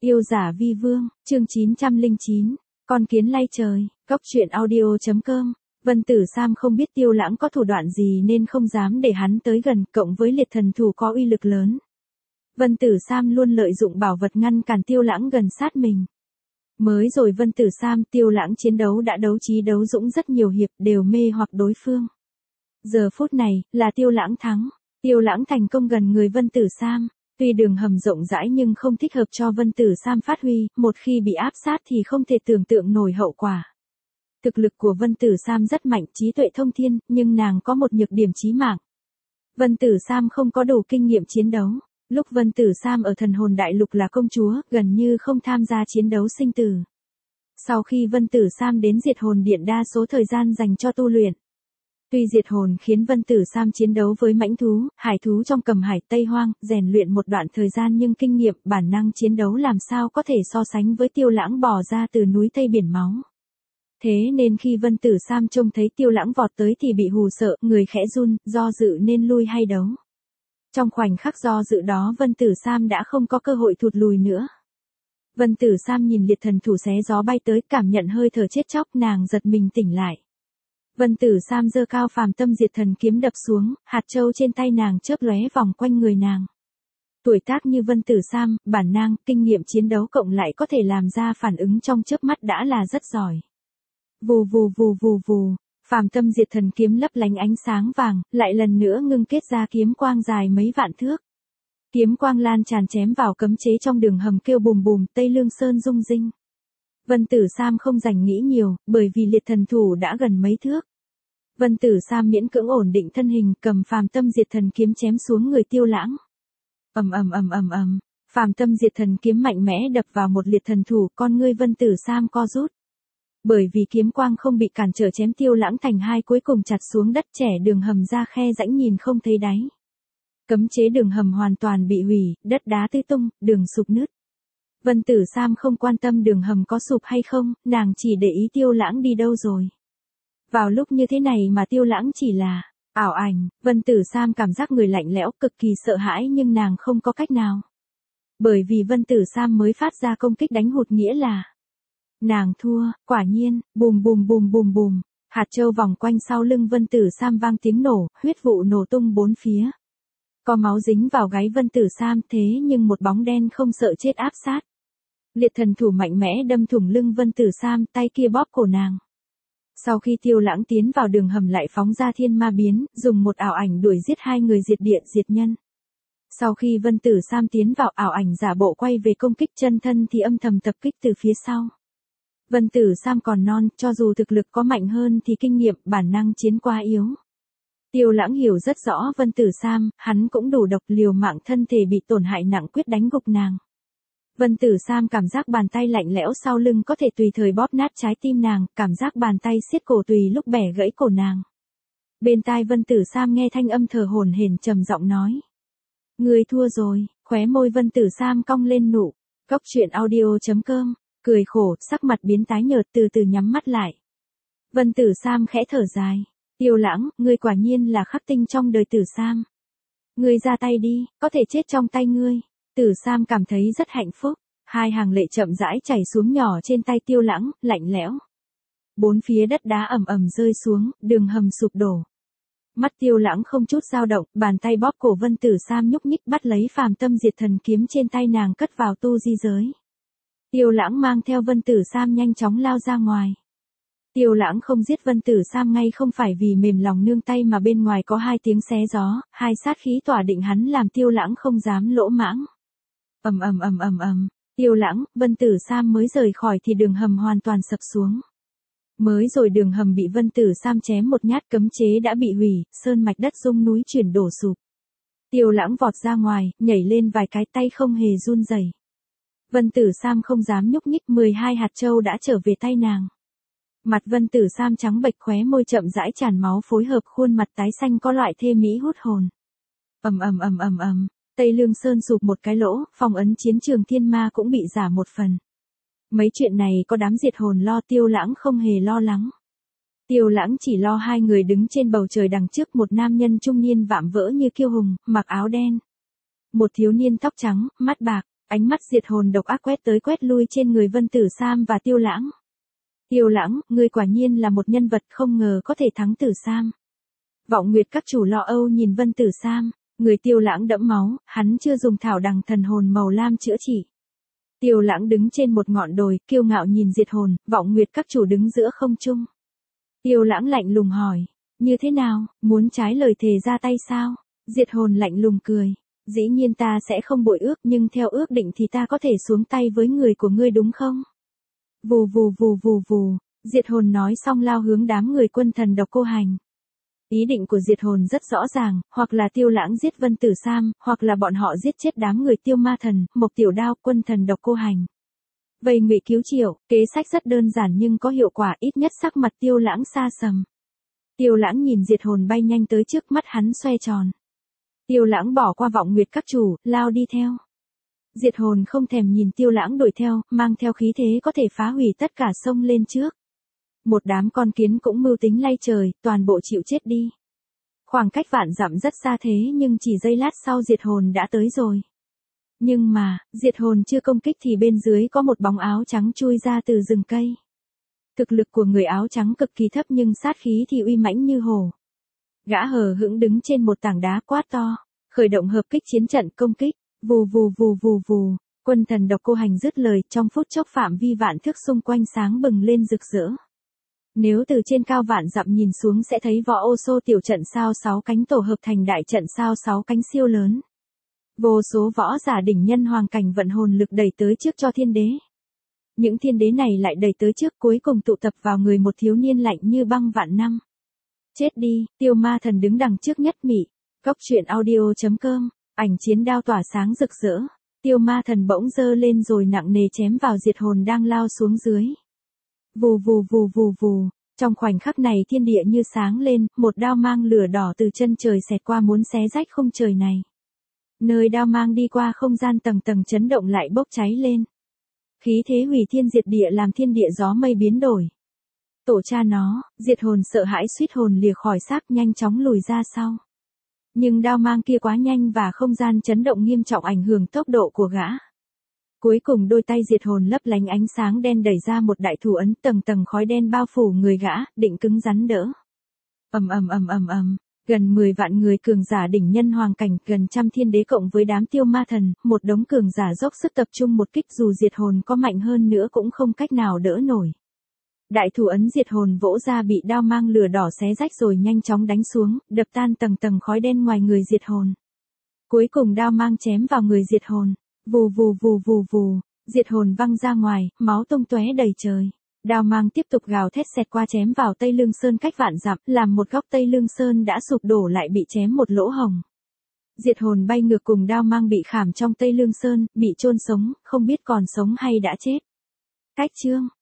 Yêu giả vi vương, chương 909, con kiến lay trời, góc truyện audio.com. Vân Tử Sam không biết Tiêu Lãng có thủ đoạn gì nên không dám để hắn tới gần, cộng với liệt thần thủ có uy lực lớn. Vân Tử Sam luôn lợi dụng bảo vật ngăn cản Tiêu Lãng gần sát mình. Mới rồi Vân Tử Sam Tiêu Lãng chiến đấu đã đấu trí đấu dũng rất nhiều hiệp, đều mê hoặc đối phương. Giờ phút này, là Tiêu Lãng thắng. Tiêu Lãng thành công gần người Vân Tử Sam. Tuy đường hầm rộng rãi nhưng không thích hợp cho Vân Tử Sam phát huy, một khi bị áp sát thì không thể tưởng tượng nổi hậu quả. Thực lực của Vân Tử Sam rất mạnh, trí tuệ thông thiên, nhưng nàng có một nhược điểm chí mạng. Vân Tử Sam không có đủ kinh nghiệm chiến đấu. Lúc Vân Tử Sam ở Thần Hồn Đại Lục là công chúa, gần như không tham gia chiến đấu sinh tử. Sau khi Vân Tử Sam đến Diệt Hồn Điện đa số thời gian dành cho tu luyện. Tuy diệt hồn khiến Vân Tử Sam chiến đấu với mãnh thú, hải thú trong Cầm Hải Tây Hoang, rèn luyện một đoạn thời gian nhưng kinh nghiệm, bản năng chiến đấu làm sao có thể so sánh với Tiêu Lãng bò ra từ núi Tây Biển Máu. Thế nên khi Vân Tử Sam trông thấy Tiêu Lãng vọt tới thì bị hù sợ, người khẽ run, do dự nên lui hay đấu. Trong khoảnh khắc do dự đó Vân Tử Sam đã không có cơ hội thụt lùi nữa. Vân Tử Sam nhìn liệt thần thủ xé gió bay tới, cảm nhận hơi thở chết chóc, nàng giật mình tỉnh lại. Vân Tử Sam giơ cao Phàm Tâm Diệt Thần kiếm đập xuống, hạt châu trên tay nàng chớp lóe vòng quanh người nàng. Tuổi tác như Vân Tử Sam, bản năng, kinh nghiệm chiến đấu cộng lại có thể làm ra phản ứng trong chớp mắt đã là rất giỏi. Vù vù vù vù vù, Phàm Tâm Diệt Thần kiếm lấp lánh ánh sáng vàng, lại lần nữa ngưng kết ra kiếm quang dài mấy vạn thước. Kiếm quang lan tràn chém vào cấm chế trong đường hầm kêu bùm bùm, Tây Lương Sơn rung rinh. Vân Tử Sam không dành nghĩ nhiều, bởi vì liệt thần thủ đã gần mấy thước. Vân Tử Sam miễn cưỡng ổn định thân hình, cầm Phàm Tâm Diệt Thần kiếm chém xuống người Tiêu Lãng. Ầm ầm ầm ầm ầm, Phàm Tâm Diệt Thần kiếm mạnh mẽ đập vào một liệt thần thủ, con ngươi Vân Tử Sam co rút. Bởi vì kiếm quang không bị cản trở chém Tiêu Lãng thành hai, cuối cùng chặt xuống đất, trẻ đường hầm ra khe rãnh nhìn không thấy đáy. Cấm chế đường hầm hoàn toàn bị hủy, đất đá tứ tung, đường sụp nứt. Vân Tử Sam không quan tâm đường hầm có sụp hay không, nàng chỉ để ý Tiêu Lãng đi đâu rồi. Vào lúc như thế này mà Tiêu Lãng chỉ là ảo ảnh, Vân Tử Sam cảm giác người lạnh lẽo, cực kỳ sợ hãi nhưng nàng không có cách nào. Bởi vì Vân Tử Sam mới phát ra công kích đánh hụt nghĩa là nàng thua, quả nhiên, bùm bùm bùm bùm bùm, hạt châu vòng quanh sau lưng Vân Tử Sam vang tiếng nổ, huyết vụ nổ tung bốn phía. Có máu dính vào gáy Vân Tử Sam, thế nhưng một bóng đen không sợ chết áp sát. Liệt thần thủ mạnh mẽ đâm thủng lưng Vân Tử Sam, tay kia bóp cổ nàng. Sau khi Tiêu Lãng tiến vào đường hầm lại phóng ra thiên ma biến, dùng một ảo ảnh đuổi giết hai người diệt địa diệt nhân. Sau khi Vân Tử Sam tiến vào, ảo ảnh giả bộ quay về công kích chân thân thì âm thầm tập kích từ phía sau. Vân Tử Sam còn non, cho dù thực lực có mạnh hơn thì kinh nghiệm, bản năng chiến quá yếu. Tiêu Lãng hiểu rất rõ Vân Tử Sam, hắn cũng đủ độc, liều mạng thân thể bị tổn hại nặng quyết đánh gục nàng. Vân Tử Sam cảm giác bàn tay lạnh lẽo sau lưng có thể tùy thời bóp nát trái tim nàng, cảm giác bàn tay siết cổ tùy lúc bẻ gãy cổ nàng. Bên tai Vân Tử Sam nghe thanh âm thở hổn hển trầm giọng nói. Ngươi thua rồi, khóe môi Vân Tử Sam cong lên nụ. Góc truyện audio.com, cười khổ, sắc mặt biến tái nhợt từ từ nhắm mắt lại. Vân Tử Sam khẽ thở dài. Tiêu Lãng, ngươi quả nhiên là khắc tinh trong đời Tử Sam. Ngươi ra tay đi, có thể chết trong tay ngươi. Tử Sam cảm thấy rất hạnh phúc, hai hàng lệ chậm rãi chảy xuống nhỏ trên tay Tiêu Lãng, lạnh lẽo. Bốn phía đất đá ầm ầm rơi xuống, đường hầm sụp đổ. Mắt Tiêu Lãng không chút dao động, bàn tay bóp cổ Vân Tử Sam nhúc nhích bắt lấy Phàm Tâm Diệt Thần kiếm trên tay nàng cất vào tu di giới. Tiêu Lãng mang theo Vân Tử Sam nhanh chóng lao ra ngoài. Tiêu Lãng không giết Vân Tử Sam ngay không phải vì mềm lòng nương tay mà bên ngoài có hai tiếng xé gió, hai sát khí tỏa định hắn làm Tiêu Lãng không dám lỗ mãng. Ầm ầm ầm ầm ầm, Tiêu Lãng, Vân Tử Sam mới rời khỏi thì đường hầm hoàn toàn sập xuống. Mới rồi đường hầm bị Vân Tử Sam chém một nhát, cấm chế đã bị hủy, sơn mạch đất rung núi chuyển đổ sụp. Tiêu Lãng vọt ra ngoài, nhảy lên vài cái, tay không hề run rẩy. Vân Tử Sam không dám nhúc nhích, 12 hạt châu đã trở về tay nàng. Mặt Vân Tử Sam trắng bệch, khóe môi chậm rãi tràn máu phối hợp khuôn mặt tái xanh có loại thê mỹ hút hồn. Ầm ầm ầm ầm ầm, Tây Lương Sơn sụp một cái lỗ, phong ấn chiến trường thiên ma cũng bị rả một phần. Mấy chuyện này có đám diệt hồn lo, Tiêu Lãng không hề lo lắng. Tiêu Lãng chỉ lo hai người đứng trên bầu trời đằng trước, một nam nhân trung niên vạm vỡ như kiêu hùng, mặc áo đen. Một thiếu niên tóc trắng, mắt bạc, Ánh mắt diệt hồn độc ác quét tới quét lui trên người Vân Tử Sam và Tiêu Lãng. Tiêu Lãng, ngươi quả nhiên là một nhân vật không ngờ có thể thắng Tử Sam. Vọng Nguyệt các chủ lo âu nhìn Vân Tử Sam, người Tiêu Lãng đẫm máu, hắn chưa dùng thảo đằng thần hồn màu lam chữa trị. Tiêu Lãng đứng trên một ngọn đồi, kiêu ngạo nhìn diệt hồn, Vọng Nguyệt các chủ đứng giữa không trung. Tiêu Lãng lạnh lùng hỏi, như thế nào, muốn trái lời thề ra tay sao? Diệt hồn lạnh lùng cười, dĩ nhiên ta sẽ không bội ước nhưng theo ước định thì ta có thể xuống tay với người của ngươi đúng không? Vù vù vù vù vù, diệt hồn nói xong lao hướng đám người quân thần độc cô hành. Ý định của diệt hồn rất rõ ràng, hoặc là Tiêu Lãng giết Vân Tử Sam, hoặc là bọn họ giết chết đám người Tiêu Ma Thần, Mộc Tiểu Đao, quân thần độc cô hành. Vây ngụy cứu Triệu, kế sách rất đơn giản nhưng có hiệu quả, ít nhất sắc mặt Tiêu Lãng xa sầm. Tiêu Lãng nhìn diệt hồn bay nhanh tới trước, mắt hắn xoay tròn. Tiêu Lãng bỏ qua Vọng Nguyệt các chủ, lao đi theo. Diệt hồn không thèm nhìn Tiêu Lãng đuổi theo, mang theo khí thế có thể phá hủy tất cả, xông lên trước. Một đám con kiến cũng mưu tính lay trời, toàn bộ chịu chết đi. Khoảng cách vạn dặm rất xa thế nhưng chỉ giây lát sau diệt hồn đã tới rồi. Nhưng mà, diệt hồn chưa công kích thì bên dưới có một bóng áo trắng chui ra từ rừng cây. Thực lực của người áo trắng cực kỳ thấp nhưng sát khí thì uy mãnh như hổ. Gã hờ hững đứng trên một tảng đá quát to, khởi động hợp kích chiến trận công kích, vù vù vù vù vù, quân thần độc cô hành dứt lời, trong phút chốc phạm vi vạn thước xung quanh sáng bừng lên rực rỡ. Nếu từ trên cao vạn dặm nhìn xuống sẽ thấy võ ô xô tiểu trận sao 6 cánh tổ hợp thành đại trận sao 6 cánh siêu lớn. Vô số võ giả đỉnh nhân hoàng cảnh vận hồn lực đẩy tới trước cho thiên đế. Những thiên đế này lại đẩy tới trước, cuối cùng tụ tập vào người một thiếu niên lạnh như băng vạn năm. Chết đi, Tiêu Ma Thần đứng đằng trước nhất mị. Góc truyện audio.com, ảnh chiến đao tỏa sáng rực rỡ. Tiêu Ma Thần bỗng giơ lên rồi nặng nề chém vào diệt hồn đang lao xuống dưới. Vù vù vù vù vù, trong khoảnh khắc này thiên địa như sáng lên, một đao mang lửa đỏ từ chân trời xẹt qua muốn xé rách khung trời này. Nơi đao mang đi qua không gian tầng tầng chấn động lại bốc cháy lên. Khí thế hủy thiên diệt địa làm thiên địa gió mây biến đổi. Tổ cha nó, diệt hồn sợ hãi suýt hồn lìa khỏi xác, nhanh chóng lùi ra sau. Nhưng đao mang kia quá nhanh và không gian chấn động nghiêm trọng ảnh hưởng tốc độ của gã. Cuối cùng đôi tay diệt hồn lấp lánh ánh sáng đen đẩy ra một đại thủ ấn, tầng tầng khói đen bao phủ người gã, định cứng rắn đỡ. Gần 10 vạn người cường giả đỉnh nhân hoàng cảnh, gần trăm thiên đế cộng với đám Tiêu Ma Thần, một đống cường giả dốc sức tập trung một kích, dù diệt hồn có mạnh hơn nữa cũng không cách nào đỡ nổi. Đại thủ ấn diệt hồn vỗ ra bị đao mang lửa đỏ xé rách rồi nhanh chóng đánh xuống, đập tan tầng tầng khói đen ngoài người diệt hồn. Cuối cùng đao mang chém vào người diệt hồn. Vù vù vù vù vù, diệt hồn văng ra ngoài, máu tung tóe đầy trời. Đao mang tiếp tục gào thét xẹt qua chém vào Tây Lương Sơn cách vạn dặm, làm một góc Tây Lương Sơn đã sụp đổ lại bị chém một lỗ hồng. Diệt hồn bay ngược cùng đao mang bị khảm trong Tây Lương Sơn, bị chôn sống, không biết còn sống hay đã chết. Cách chương